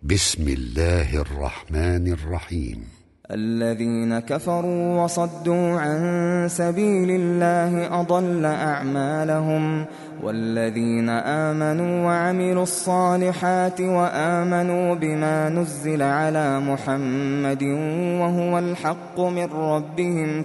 بسم الله الرحمن الرحيم. الذين كفروا وصدوا عن سبيل الله أضل أعمالهم، والذين آمنوا وعملوا الصالحات وآمنوا بما نزل على محمد وهو الحق من ربهم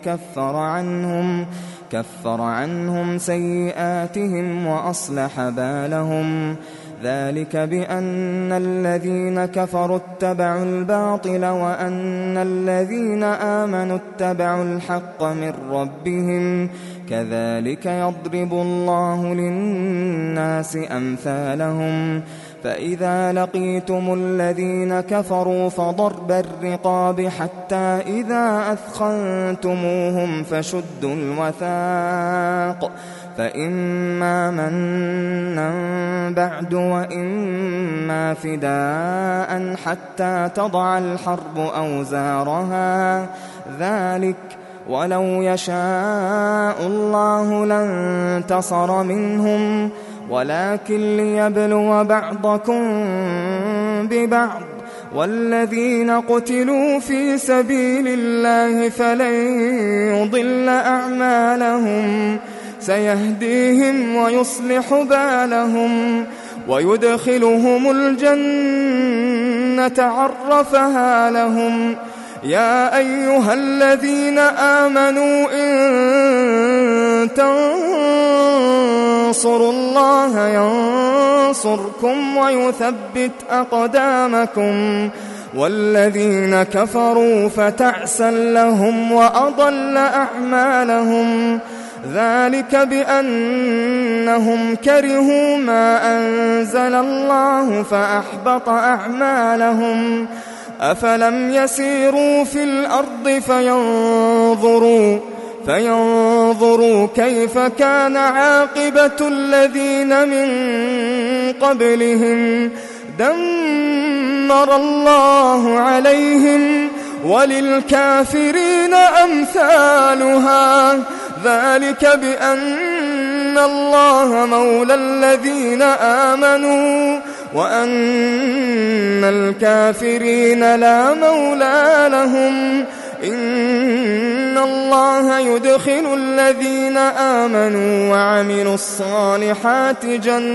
كفر عنهم سيئاتهم وأصلح بالهم. ذلك بأن الذين كفروا اتبعوا الباطل وأن الذين آمنوا اتبعوا الحق من ربهم، كذلك يضرب الله للناس أمثالهم. فإذا لقيتم الذين كفروا فضرب الرقاب حتى إذا أثخنتموهم فشدوا الوثاق، فإما منا بعد وإما فداء حتى تضع الحرب أوزارها، ذلك ولو يشاء الله لانتصر منهم، ولكن ليبلو بعضكم ببعض. والذين قتلوا في سبيل الله فلن يضل أعمالهم، سيهديهم ويصلح بالهم ويدخلهم الجنة عرفها لهم. يا أيها الذين آمنوا إن تنصروا الله ينصركم ويثبت أقدامكم، والذين كفروا فتعسا لهم وأضل أعمالهم. ذلك بأنهم كرهوا ما أنزل الله فأحبط أعمالهم. أفلم يسيروا في الأرض فينظروا كيف كان عاقبة الذين من قبلهم، دمر الله عليهم وللكافرين أمثالها. ذلك بأن الله مولى الذين آمنوا وأن الكافرين لا مولى لهم. إن الله يدخل الذين آمنوا وعملوا الصالحات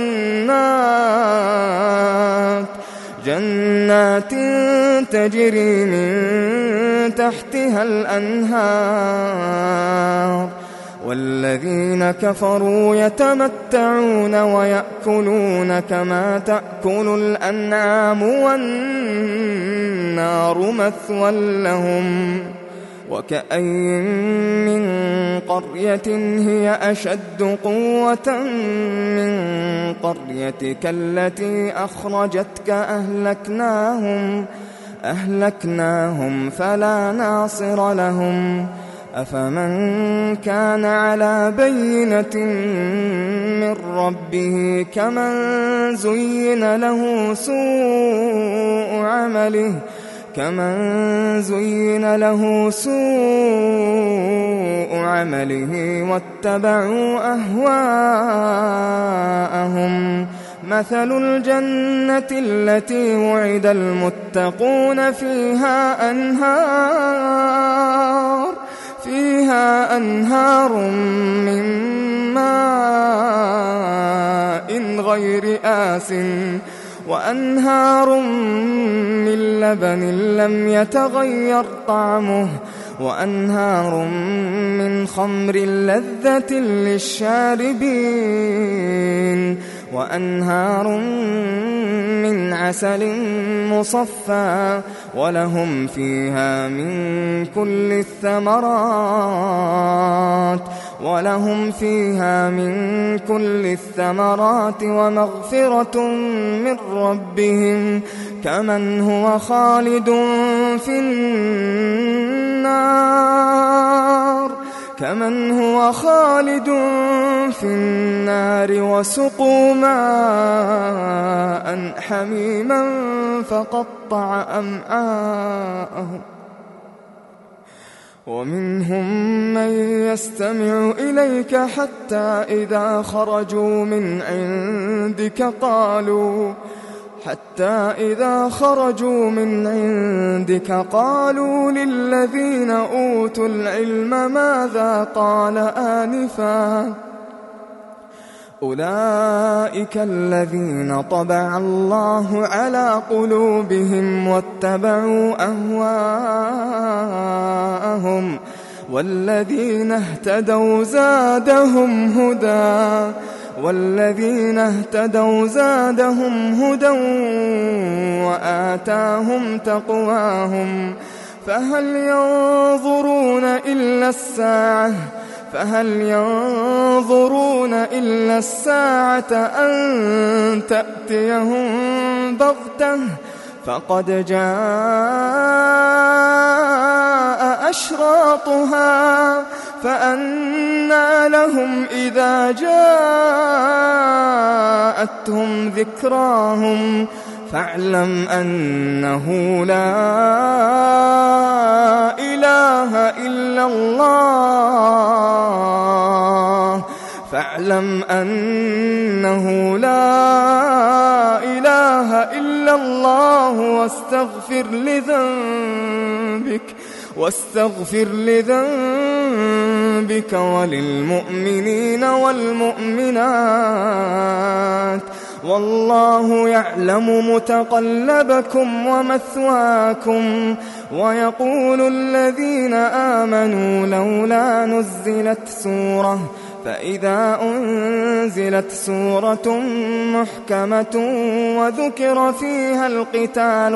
جنات تجري من تحتها الأنهار، والذين كفروا يتمتعون ويأكلون كما تأكل الأنعام والنار مثوى لهم. وكأين من قرية هي أشد قوة من قريتك التي أخرجتك أهلكناهم فلا ناصر لهم. أفمن كان على بينة من ربه كمن زين له سوء عمله واتبعوا أهواءهم. مثل الجنة التي وعد المتقون فيها أنهار من ماء غير آسٍ وأنهار من لبن لم يتغير طعمه وأنهار من خمر لذة للشاربين وأنهار من عسل مصفى ولهم فيها من كل الثمرات ومغفرة من ربهم كمن هو خالد في النار وسقوا ماء حميما فقطع أمعاءهم. ومنهم من يستمع إليك حتى إذا خرجوا من عندك حتى إذا خرجوا من عندك قالوا للذين أوتوا العلم ماذا قال آنفا أولئك الذين طبع الله على قلوبهم واتبعوا أهواءهم والذين اهتدوا زادهم هدى وآتاهم تقواهم فهل ينظرون إلا الساعة أن تأتيهم بغتة فقد جاء أشراطها فأنى لهم إذا جاءتهم ذكراهم فاعلم أنه لا إله إلا الله واستغفر لذنبك وللمؤمنين والمؤمنات والله يعلم متقلبكم ومثواكم ويقول الذين آمنوا لولا نزلت سورة فإذا أنزلت سورة محكمة وذكر فيها القتال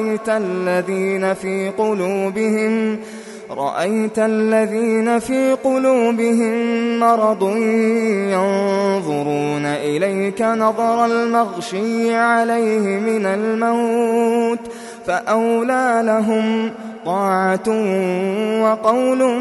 رأيت الذين في قلوبهم مرض ينظرون إليك نظر المغشي عليه من الموت فأولى لهم طاعة وقول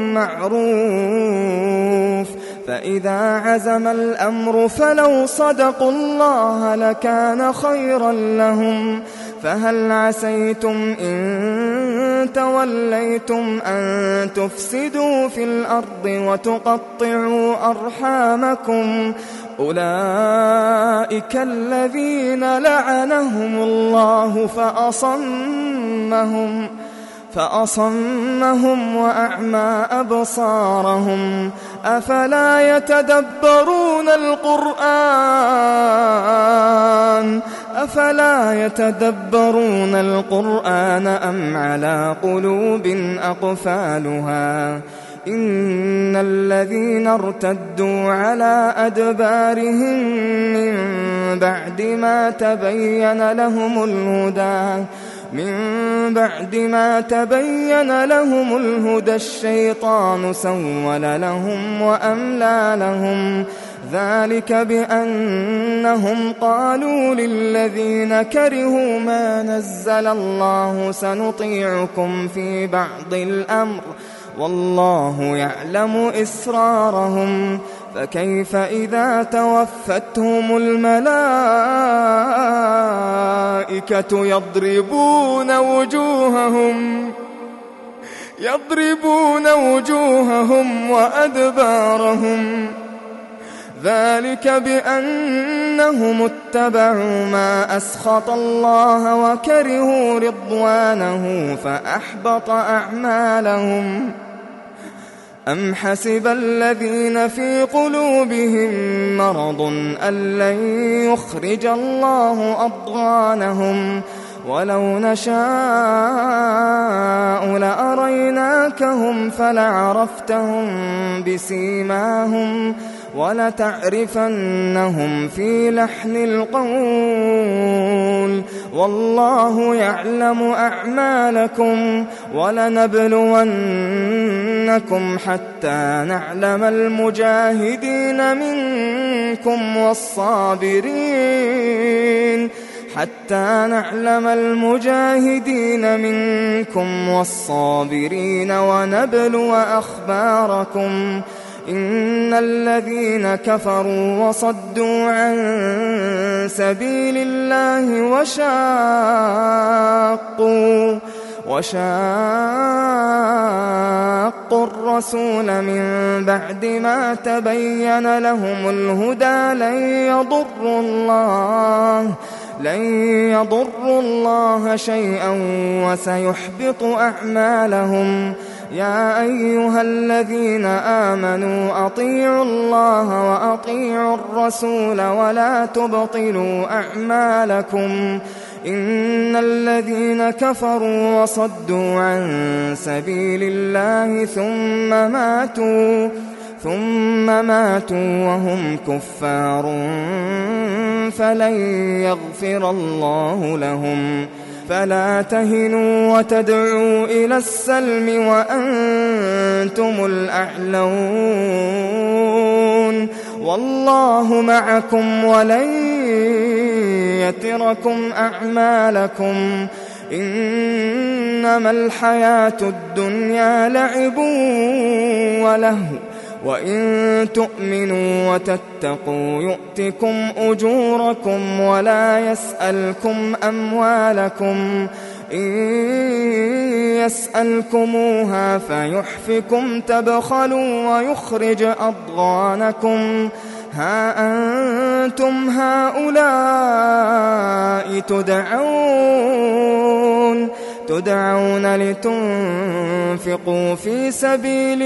معروف فإذا عزم الأمر فلو صدقوا الله لكان خيرا لهم فهل عسيتم إن توليتم أن تفسدوا في الأرض وتقطعوا أرحامكم أولئك الذين لعنهم الله فأصمهم وأعمى أبصارهم أفلا يتدبرون القرآن أم على قلوب أقفالها إن الذين ارتدوا على أدبارهم من بعد ما تبين لهم الهدى الشيطان سول لهم وأملى لهم ذلك بأنهم قالوا للذين كرهوا ما نزل الله سنطيعكم في بعض الأمر والله يعلم إسرارهم فكيف إذا توفتهم الملائكة يضربون وجوههم وأدبارهم ذلك بأنهم اتبعوا ما أسخط الله وكرهوا رضوانه فأحبط أعمالهم أم حسب الذين في قلوبهم مرض أن لن يخرج الله أضغانهم ولو نشاء لأريناكهم فلعرفتهم بسيماهم ولتعرفنهم في لحن القول والله يعلم أعمالكم ولنبلونكم حتى نعلم المجاهدين منكم والصابرين ونبلو أخباركم إن الذين كفروا وصدوا عن سبيل الله وشاقوا الرسول من بعد ما تبين لهم الهدى لن يضروا الله شيئا وسيحبط أعمالهم. يا أيها الذين آمنوا أطيعوا الله وأطيعوا الرسول ولا تبطلوا أعمالكم. إن الذين كفروا وصدوا عن سبيل الله ثم ماتوا وهم كفار فلن يغفر الله لهم. فلا تهنوا وتدعوا إلى السلم وأنتم الأعلون والله معكم ولن يتركم أعمالكم. إنما الحياة الدنيا لعب ولهو وإن تؤمنوا وتتقوا يؤتكم أجوركم ولا يسألكم أموالكم. إن يسألكموها فيحفكم تبخلوا ويخرج أضغانكم. ها أنتم هؤلاء تدعون لتنفقوا في سبيل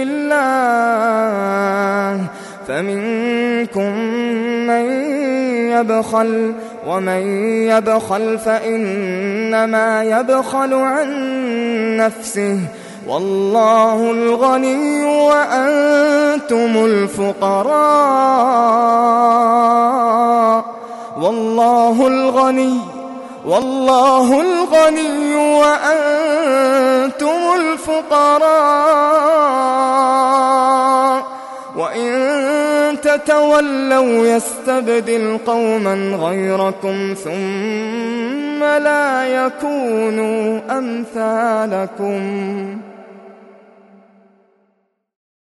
الله فمنكم من يبخل ومن يبخل فإنما يبخل عن نفسه والله الغني وأنتم الفقراء. والله الغني وأنتم الفقراء. وإن تتولوا يستبدل قوما غيركم ثم لا يكونوا أمثالكم.